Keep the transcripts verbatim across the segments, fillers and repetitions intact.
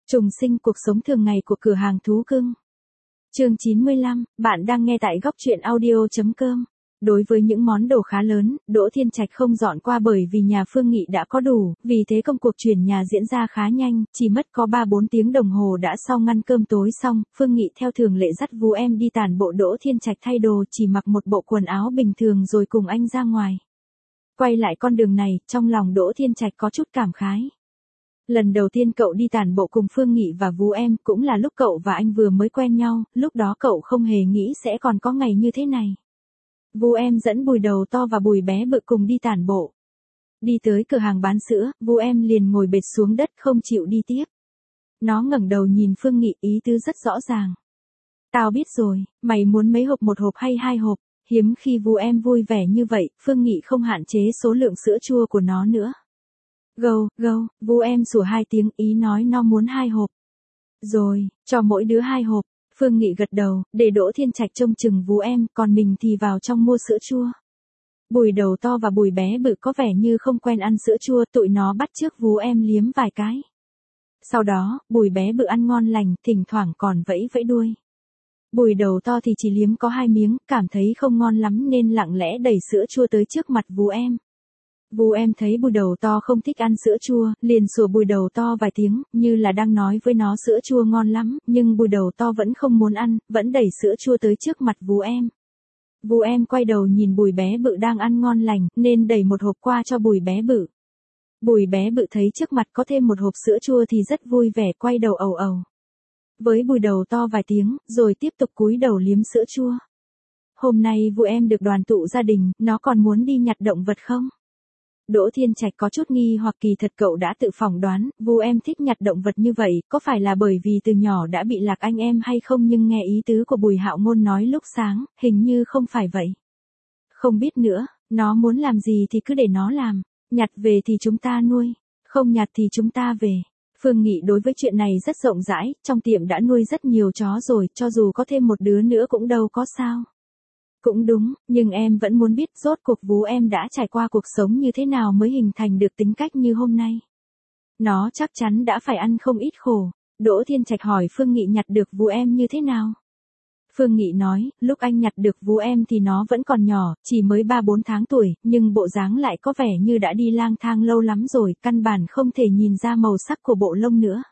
Trùng sinh cuộc sống thường ngày của cửa hàng thú cưng. Chương chín mươi lăm, bạn đang nghe tại góc truyện audio chấm com. Đối với những món đồ khá lớn, Đỗ Thiên Trạch không dọn qua bởi vì nhà Phương Nghị đã có đủ, vì thế công cuộc chuyển nhà diễn ra khá nhanh, chỉ mất có ba bốn tiếng đồng hồ đã xong ngăn cơm tối xong, Phương Nghị theo thường lệ dắt vú em đi tản bộ, Đỗ Thiên Trạch thay đồ chỉ mặc một bộ quần áo bình thường rồi cùng anh ra ngoài. Quay lại con đường này, trong lòng Đỗ Thiên Trạch có chút cảm khái. Lần đầu tiên cậu đi tản bộ cùng Phương Nghị và vú em cũng là lúc cậu và anh vừa mới quen nhau, lúc đó cậu không hề nghĩ sẽ còn có ngày như thế này. Vú em dẫn Bùi Đầu To và Bùi Bé Bự cùng đi tản bộ. Đi tới cửa hàng bán sữa, vú em liền ngồi bệt xuống đất không chịu đi tiếp. Nó ngẩng đầu nhìn Phương Nghị, ý tứ rất rõ ràng. Tao biết rồi, mày muốn mấy hộp, một hộp hay hai hộp? Hiếm khi vú em vui vẻ như vậy, Phương Nghị không hạn chế số lượng sữa chua của nó nữa. Gâu, gâu, vú em sủa hai tiếng, ý nói nó muốn hai hộp. Rồi, cho mỗi đứa hai hộp. Phương Nghị gật đầu, để Đỗ Thiên Trạch trông chừng vú em, còn mình thì vào trong mua sữa chua. Bùi Đầu To và Bùi Bé Bự có vẻ như không quen ăn sữa chua, tụi nó bắt chước vú em liếm vài cái. Sau đó, Bùi Bé Bự ăn ngon lành, thỉnh thoảng còn vẫy vẫy đuôi. Bùi Đầu To thì chỉ liếm có hai miếng, cảm thấy không ngon lắm nên lặng lẽ đẩy sữa chua tới trước mặt vú em. Vú em thấy Bùi Đầu To không thích ăn sữa chua, liền sủa Bùi Đầu To vài tiếng, như là đang nói với nó sữa chua ngon lắm, nhưng Bùi Đầu To vẫn không muốn ăn, vẫn đẩy sữa chua tới trước mặt vú em. Vú em quay đầu nhìn Bùi Bé Bự đang ăn ngon lành, nên đẩy một hộp qua cho Bùi Bé Bự. Bùi Bé Bự thấy trước mặt có thêm một hộp sữa chua thì rất vui vẻ, quay đầu ầu ầu với Bùi Đầu To vài tiếng, rồi tiếp tục cúi đầu liếm sữa chua. Hôm nay vú em được đoàn tụ gia đình, nó còn muốn đi nhặt động vật không? Đỗ Thiên Trạch có chút nghi hoặc, kỳ thật cậu đã tự phỏng đoán, vú em thích nhặt động vật như vậy, có phải là bởi vì từ nhỏ đã bị lạc anh em hay không, nhưng nghe ý tứ của Bùi Hạo Ngôn nói lúc sáng, hình như không phải vậy. Không biết nữa, nó muốn làm gì thì cứ để nó làm, nhặt về thì chúng ta nuôi, không nhặt thì chúng ta về. Phương Nghị đối với chuyện này rất rộng rãi, trong tiệm đã nuôi rất nhiều chó rồi, cho dù có thêm một đứa nữa cũng đâu có sao. Cũng đúng, nhưng em vẫn muốn biết rốt cuộc vú em đã trải qua cuộc sống như thế nào mới hình thành được tính cách như hôm nay. Nó chắc chắn đã phải ăn không ít khổ. Đỗ Thiên Trạch hỏi Phương Nghị nhặt được vú em như thế nào. Phương Nghị nói, lúc anh nhặt được vú em thì nó vẫn còn nhỏ, chỉ mới ba bốn tháng tuổi, nhưng bộ dáng lại có vẻ như đã đi lang thang lâu lắm rồi, căn bản không thể nhìn ra màu sắc của bộ lông nữa.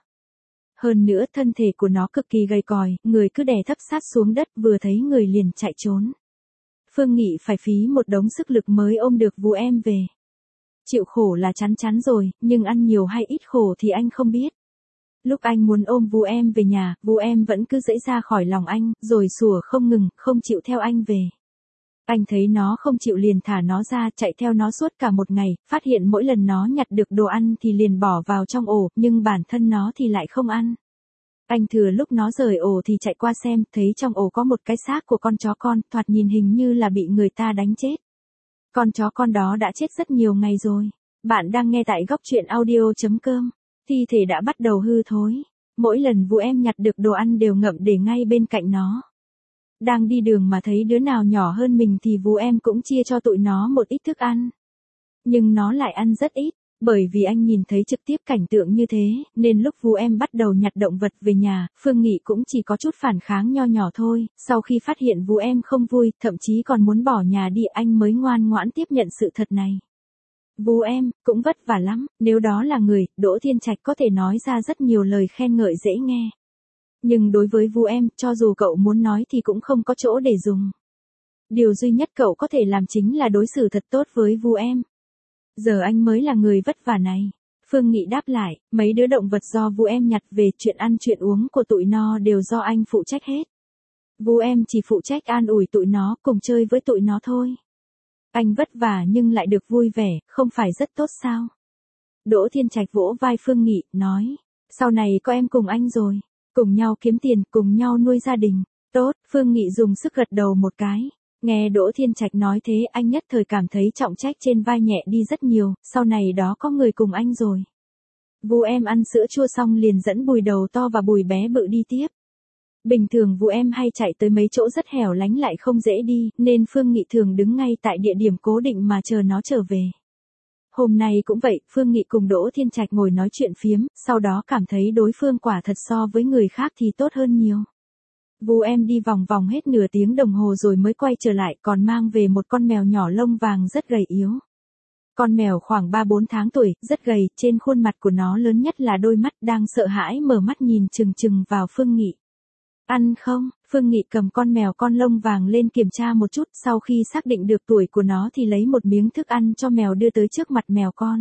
Hơn nữa thân thể của nó cực kỳ gầy còi, người cứ đè thấp sát xuống đất, vừa thấy người liền chạy trốn. Phương Nghị phải phí một đống sức lực mới ôm được vú em về. Chịu khổ là chắn chắn rồi, nhưng ăn nhiều hay ít khổ thì anh không biết. Lúc anh muốn ôm vú em về nhà, vú em vẫn cứ giãy ra khỏi lòng anh, rồi sủa không ngừng, không chịu theo anh về. Anh thấy nó không chịu liền thả nó ra, chạy theo nó suốt cả một ngày, phát hiện mỗi lần nó nhặt được đồ ăn thì liền bỏ vào trong ổ, nhưng bản thân nó thì lại không ăn. Anh thừa lúc nó rời ổ thì chạy qua xem, thấy trong ổ có một cái xác của con chó con, thoạt nhìn hình như là bị người ta đánh chết. Con chó con đó đã chết rất nhiều ngày rồi. Bạn đang nghe tại góc truyện audio chấm com. Thi thể đã bắt đầu hư thối. Mỗi lần vú em nhặt được đồ ăn đều ngậm để ngay bên cạnh nó. Đang đi đường mà thấy đứa nào nhỏ hơn mình thì vú em cũng chia cho tụi nó một ít thức ăn. Nhưng nó lại ăn rất ít. Bởi vì anh nhìn thấy trực tiếp cảnh tượng như thế, nên lúc vú em bắt đầu nhặt động vật về nhà, Phương Nghị cũng chỉ có chút phản kháng nho nhỏ thôi, sau khi phát hiện vú em không vui, thậm chí còn muốn bỏ nhà đi, anh mới ngoan ngoãn tiếp nhận sự thật này. Vú em, cũng vất vả lắm, nếu đó là người, Đỗ Thiên Trạch có thể nói ra rất nhiều lời khen ngợi dễ nghe. Nhưng đối với vú em, cho dù cậu muốn nói thì cũng không có chỗ để dùng. Điều duy nhất cậu có thể làm chính là đối xử thật tốt với vú em. Giờ anh mới là người vất vả này. Phương Nghị đáp lại, mấy đứa động vật do vú em nhặt về, chuyện ăn chuyện uống của tụi nó đều do anh phụ trách hết. Vú em chỉ phụ trách an ủi tụi nó, cùng chơi với tụi nó thôi. Anh vất vả nhưng lại được vui vẻ, không phải rất tốt sao? Đỗ Thiên Trạch vỗ vai Phương Nghị, nói, sau này có em cùng anh rồi, cùng nhau kiếm tiền, cùng nhau nuôi gia đình. Tốt, Phương Nghị dùng sức gật đầu một cái. Nghe Đỗ Thiên Trạch nói thế, anh nhất thời cảm thấy trọng trách trên vai nhẹ đi rất nhiều, sau này đó có người cùng anh rồi. Vú em ăn sữa chua xong liền dẫn Bùi Đầu To và Bùi Bé Bự đi tiếp. Bình thường vú em hay chạy tới mấy chỗ rất hẻo lánh lại không dễ đi, nên Phương Nghị thường đứng ngay tại địa điểm cố định mà chờ nó trở về. Hôm nay cũng vậy, Phương Nghị cùng Đỗ Thiên Trạch ngồi nói chuyện phiếm, sau đó cảm thấy đối phương quả thật so với người khác thì tốt hơn nhiều. Vu em đi vòng vòng hết nửa tiếng đồng hồ rồi mới quay trở lại, còn mang về một con mèo nhỏ lông vàng rất gầy yếu. Con mèo khoảng ba bốn tháng tuổi, rất gầy, trên khuôn mặt của nó lớn nhất là đôi mắt đang sợ hãi mở mắt nhìn chừng chừng vào Phương Nghị. Ăn không? Phương Nghị cầm con mèo con lông vàng lên kiểm tra một chút, sau khi xác định được tuổi của nó thì lấy một miếng thức ăn cho mèo đưa tới trước mặt mèo con.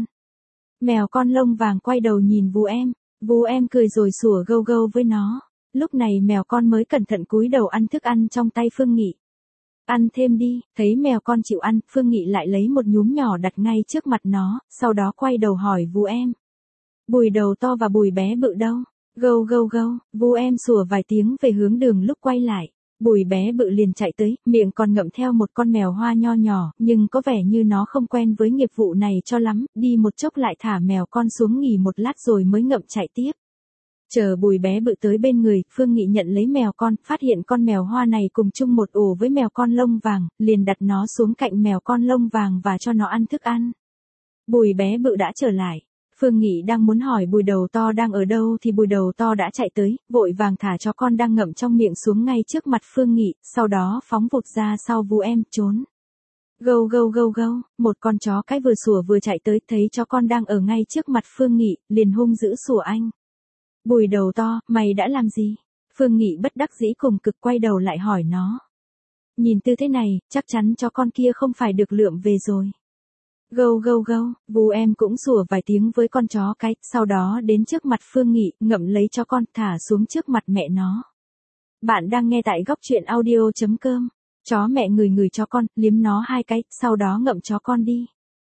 Mèo con lông vàng quay đầu nhìn Vu em, Vu em cười rồi sủa gâu gâu với nó. Lúc này mèo con mới cẩn thận cúi đầu ăn thức ăn trong tay Phương Nghị. Ăn thêm đi, thấy mèo con chịu ăn, Phương Nghị lại lấy một nhúm nhỏ đặt ngay trước mặt nó, sau đó quay đầu hỏi Vu em. Bùi đầu to và bùi bé bự đâu? Gâu gâu gâu, Vu em sủa vài tiếng về hướng đường lúc quay lại. Bùi bé bự liền chạy tới, miệng còn ngậm theo một con mèo hoa nho nhỏ, nhưng có vẻ như nó không quen với nghiệp vụ này cho lắm, đi một chốc lại thả mèo con xuống nghỉ một lát rồi mới ngậm chạy tiếp. Chờ bùi bé bự tới bên người, Phương Nghị nhận lấy mèo con, phát hiện con mèo hoa này cùng chung một ổ với mèo con lông vàng, liền đặt nó xuống cạnh mèo con lông vàng và cho nó ăn thức ăn. Bùi bé bự đã trở lại. Phương Nghị đang muốn hỏi bùi đầu to đang ở đâu thì bùi đầu to đã chạy tới, vội vàng thả chó con đang ngậm trong miệng xuống ngay trước mặt Phương Nghị, sau đó phóng vụt ra sau Vu em, trốn. Gâu gâu gâu gâu, một con chó cái vừa sủa vừa chạy tới, thấy chó con đang ở ngay trước mặt Phương Nghị, liền hung dữ sủa anh. Bùi đầu to, mày đã làm gì? Phương Nghị bất đắc dĩ cùng cực quay đầu lại hỏi nó. Nhìn tư thế này, chắc chắn chó con kia không phải được lượm về rồi. Gâu gâu gâu, Vu em cũng sủa vài tiếng với con chó cái, sau đó đến trước mặt Phương Nghị, ngậm lấy chó con, thả xuống trước mặt mẹ nó. Bạn đang nghe tại góc truyện audio chấm com. Chó mẹ ngửi ngửi chó con, liếm nó hai cái, sau đó ngậm chó con đi.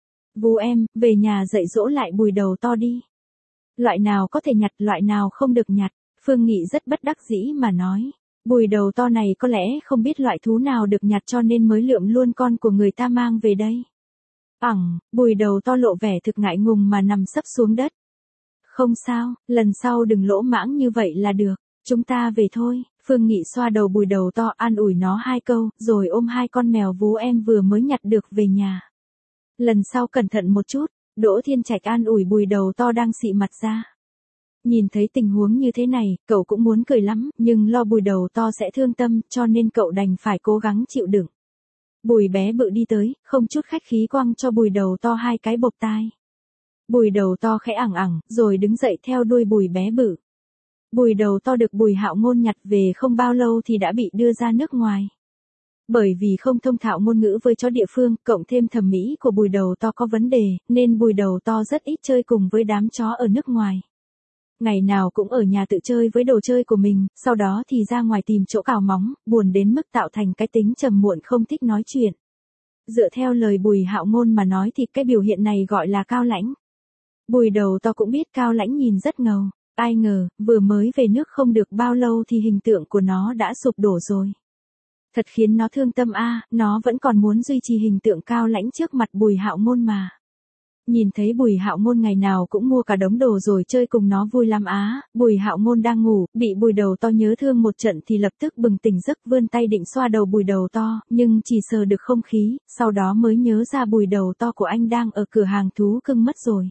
Vu em, về nhà dạy dỗ lại bùi đầu to đi. Loại nào có thể nhặt, loại nào không được nhặt. Phương Nghị rất bất đắc dĩ mà nói. Bùi đầu to này có lẽ không biết loại thú nào được nhặt cho nên mới lượm luôn con của người ta mang về đây. Ẳng, bùi đầu to lộ vẻ thực ngại ngùng mà nằm sấp xuống đất. Không sao, lần sau đừng lỗ mãng như vậy là được, chúng ta về thôi. Phương Nghị xoa đầu bùi đầu to an ủi nó hai câu, rồi ôm hai con mèo Vu em vừa mới nhặt được về nhà. Lần sau cẩn thận một chút, Đỗ Thiên Trạch an ủi bùi đầu to đang xị mặt ra. Nhìn thấy tình huống như thế này, cậu cũng muốn cười lắm, nhưng lo bùi đầu to sẽ thương tâm, cho nên cậu đành phải cố gắng chịu đựng. Bùi bé bự đi tới, không chút khách khí quăng cho bùi đầu to hai cái bộp tai. Bùi đầu to khẽ ẳng ẳng, rồi đứng dậy theo đuôi bùi bé bự. Bùi đầu to được Bùi Hạo Ngôn nhặt về không bao lâu thì đã bị đưa ra nước ngoài. Bởi vì không thông thạo ngôn ngữ với chó địa phương, cộng thêm thẩm mỹ của bùi đầu to có vấn đề, nên bùi đầu to rất ít chơi cùng với đám chó ở nước ngoài. Ngày nào cũng ở nhà tự chơi với đồ chơi của mình, sau đó thì ra ngoài tìm chỗ cào móng, buồn đến mức tạo thành cái tính trầm muộn không thích nói chuyện. Dựa theo lời Bùi Hạo Ngôn mà nói thì cái biểu hiện này gọi là cao lãnh. Bùi đầu to cũng biết cao lãnh nhìn rất ngầu, ai ngờ, vừa mới về nước không được bao lâu thì hình tượng của nó đã sụp đổ rồi. Thật khiến nó thương tâm a, à, nó vẫn còn muốn duy trì hình tượng cao lãnh trước mặt Bùi Hạo Ngôn mà. Nhìn thấy Bùi Hạo Ngôn ngày nào cũng mua cả đống đồ rồi chơi cùng nó vui lắm á, Bùi Hạo Ngôn đang ngủ, bị bùi đầu to nhớ thương một trận thì lập tức bừng tỉnh giấc vươn tay định xoa đầu bùi đầu to, nhưng chỉ sờ được không khí, sau đó mới nhớ ra bùi đầu to của anh đang ở cửa hàng thú cưng mất rồi.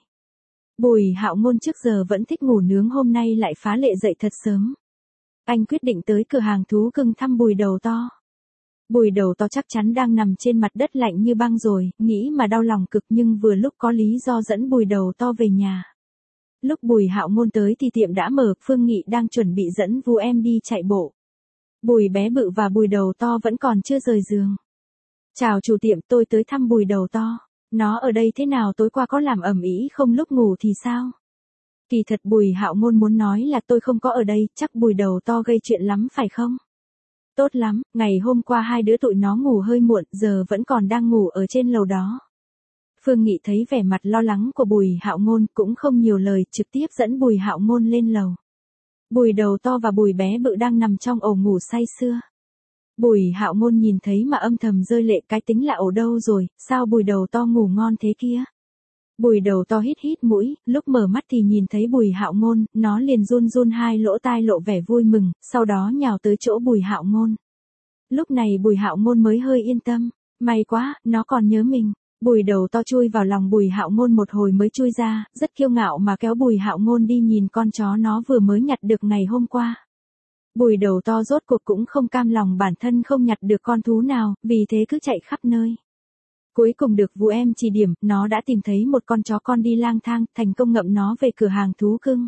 Bùi Hạo Ngôn trước giờ vẫn thích ngủ nướng, hôm nay lại phá lệ dậy thật sớm. Anh quyết định tới cửa hàng thú cưng thăm bùi đầu to. Bùi đầu to chắc chắn đang nằm trên mặt đất lạnh như băng rồi, nghĩ mà đau lòng cực, nhưng vừa lúc có lý do dẫn bùi đầu to về nhà. Lúc Bùi Hạo Ngôn tới thì tiệm đã mở, Phương Nghị đang chuẩn bị dẫn Vu em đi chạy bộ. Bùi bé bự và bùi đầu to vẫn còn chưa rời giường. Chào chủ tiệm, tôi tới thăm bùi đầu to. Nó ở đây thế nào, tối qua có làm ầm ĩ không lúc ngủ thì sao? Kỳ thật Bùi Hạo Ngôn muốn nói là tôi không có ở đây, chắc bùi đầu to gây chuyện lắm phải không? Tốt lắm, ngày hôm qua hai đứa tụi nó ngủ hơi muộn, giờ vẫn còn đang ngủ ở trên lầu đó. Phương Nghị thấy vẻ mặt lo lắng của Bùi Hạo Ngôn cũng không nhiều lời, trực tiếp dẫn Bùi Hạo Ngôn lên lầu. Bùi đầu to và bùi bé bự đang nằm trong ổ ngủ say sưa. Bùi Hạo Ngôn nhìn thấy mà âm thầm rơi lệ, cái tính là ổ đâu rồi, sao bùi đầu to ngủ ngon thế kia. Bùi đầu to hít hít mũi, lúc mở mắt thì nhìn thấy Bùi Hạo Ngôn, nó liền run run hai lỗ tai lộ vẻ vui mừng, sau đó nhào tới chỗ Bùi Hạo Ngôn. Lúc này Bùi Hạo Ngôn mới hơi yên tâm, may quá, nó còn nhớ mình. Bùi đầu to chui vào lòng Bùi Hạo Ngôn một hồi mới chui ra, rất kiêu ngạo mà kéo Bùi Hạo Ngôn đi nhìn con chó nó vừa mới nhặt được ngày hôm qua. Bùi đầu to rốt cuộc cũng không cam lòng bản thân không nhặt được con thú nào, vì thế cứ chạy khắp nơi. Cuối cùng được Vũ Em chỉ điểm, nó đã tìm thấy một con chó con đi lang thang, thành công ngậm nó về cửa hàng thú cưng.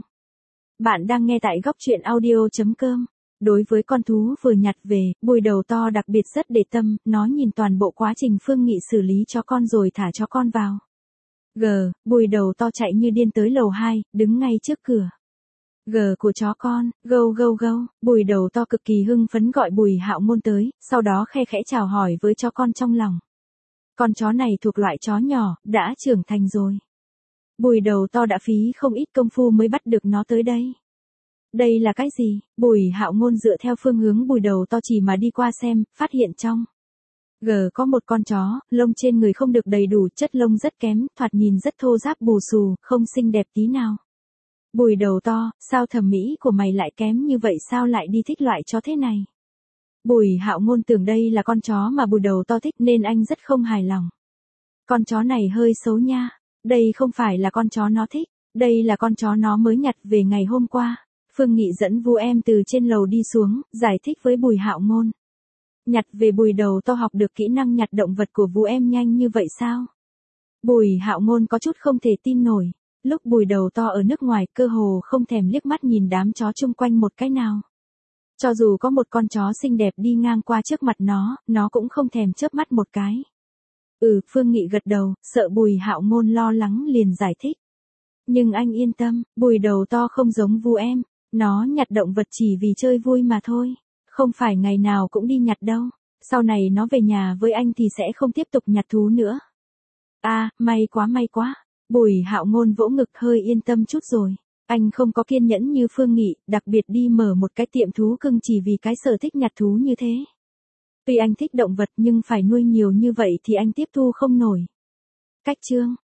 Bạn đang nghe tại góc truyện audio chấm com. Đối với con thú vừa nhặt về, Bùi đầu to đặc biệt rất để tâm, nó nhìn toàn bộ quá trình Phương Nghị xử lý chó con rồi thả chó con vào. G, Bùi đầu to chạy như điên tới lầu hai, đứng ngay trước cửa. G của chó con, gâu gâu gâu, Bùi đầu to cực kỳ hưng phấn gọi Bùi Hạo Ngôn tới, sau đó khe khẽ chào hỏi với chó con trong lòng. Con chó này thuộc loại chó nhỏ, đã trưởng thành rồi. Bùi đầu to đã phí không ít công phu mới bắt được nó tới đây. Đây là cái gì? Bùi Hạo Ngôn dựa theo phương hướng Bùi đầu to chỉ mà đi qua xem, phát hiện trong G có một con chó, lông trên người không được đầy đủ, chất lông rất kém, thoạt nhìn rất thô ráp bù xù, không xinh đẹp tí nào. Bùi đầu to, sao thẩm mỹ của mày lại kém như vậy, sao lại đi thích loại chó thế này? Bùi Hạo Ngôn tưởng đây là con chó mà Bùi đầu to thích nên anh rất không hài lòng. Con chó này hơi xấu nha, đây không phải là con chó nó thích, đây là con chó nó mới nhặt về ngày hôm qua. Phương Nghị dẫn Vũ Em từ trên lầu đi xuống, giải thích với Bùi Hạo Ngôn. Nhặt về Bùi đầu to học được kỹ năng nhặt động vật của Vũ Em nhanh như vậy sao? Bùi Hạo Ngôn có chút không thể tin nổi. Lúc Bùi đầu to ở nước ngoài cơ hồ không thèm liếc mắt nhìn đám chó chung quanh một cái nào. Cho dù có một con chó xinh đẹp đi ngang qua trước mặt nó, nó cũng không thèm chớp mắt một cái. Ừ, Phương Nghị gật đầu, sợ Bùi Hạo Ngôn lo lắng liền giải thích. Nhưng anh yên tâm, Bùi đầu to không giống Vũ Em, nó nhặt động vật chỉ vì chơi vui mà thôi, không phải ngày nào cũng đi nhặt đâu. Sau này nó về nhà với anh thì sẽ không tiếp tục nhặt thú nữa. À, may quá may quá. Bùi Hạo Ngôn vỗ ngực hơi yên tâm chút rồi. Anh không có kiên nhẫn như Phương Nghị, đặc biệt đi mở một cái tiệm thú cưng chỉ vì cái sở thích nhặt thú như thế. Tuy anh thích động vật nhưng phải nuôi nhiều như vậy thì anh tiếp thu không nổi. Cách chương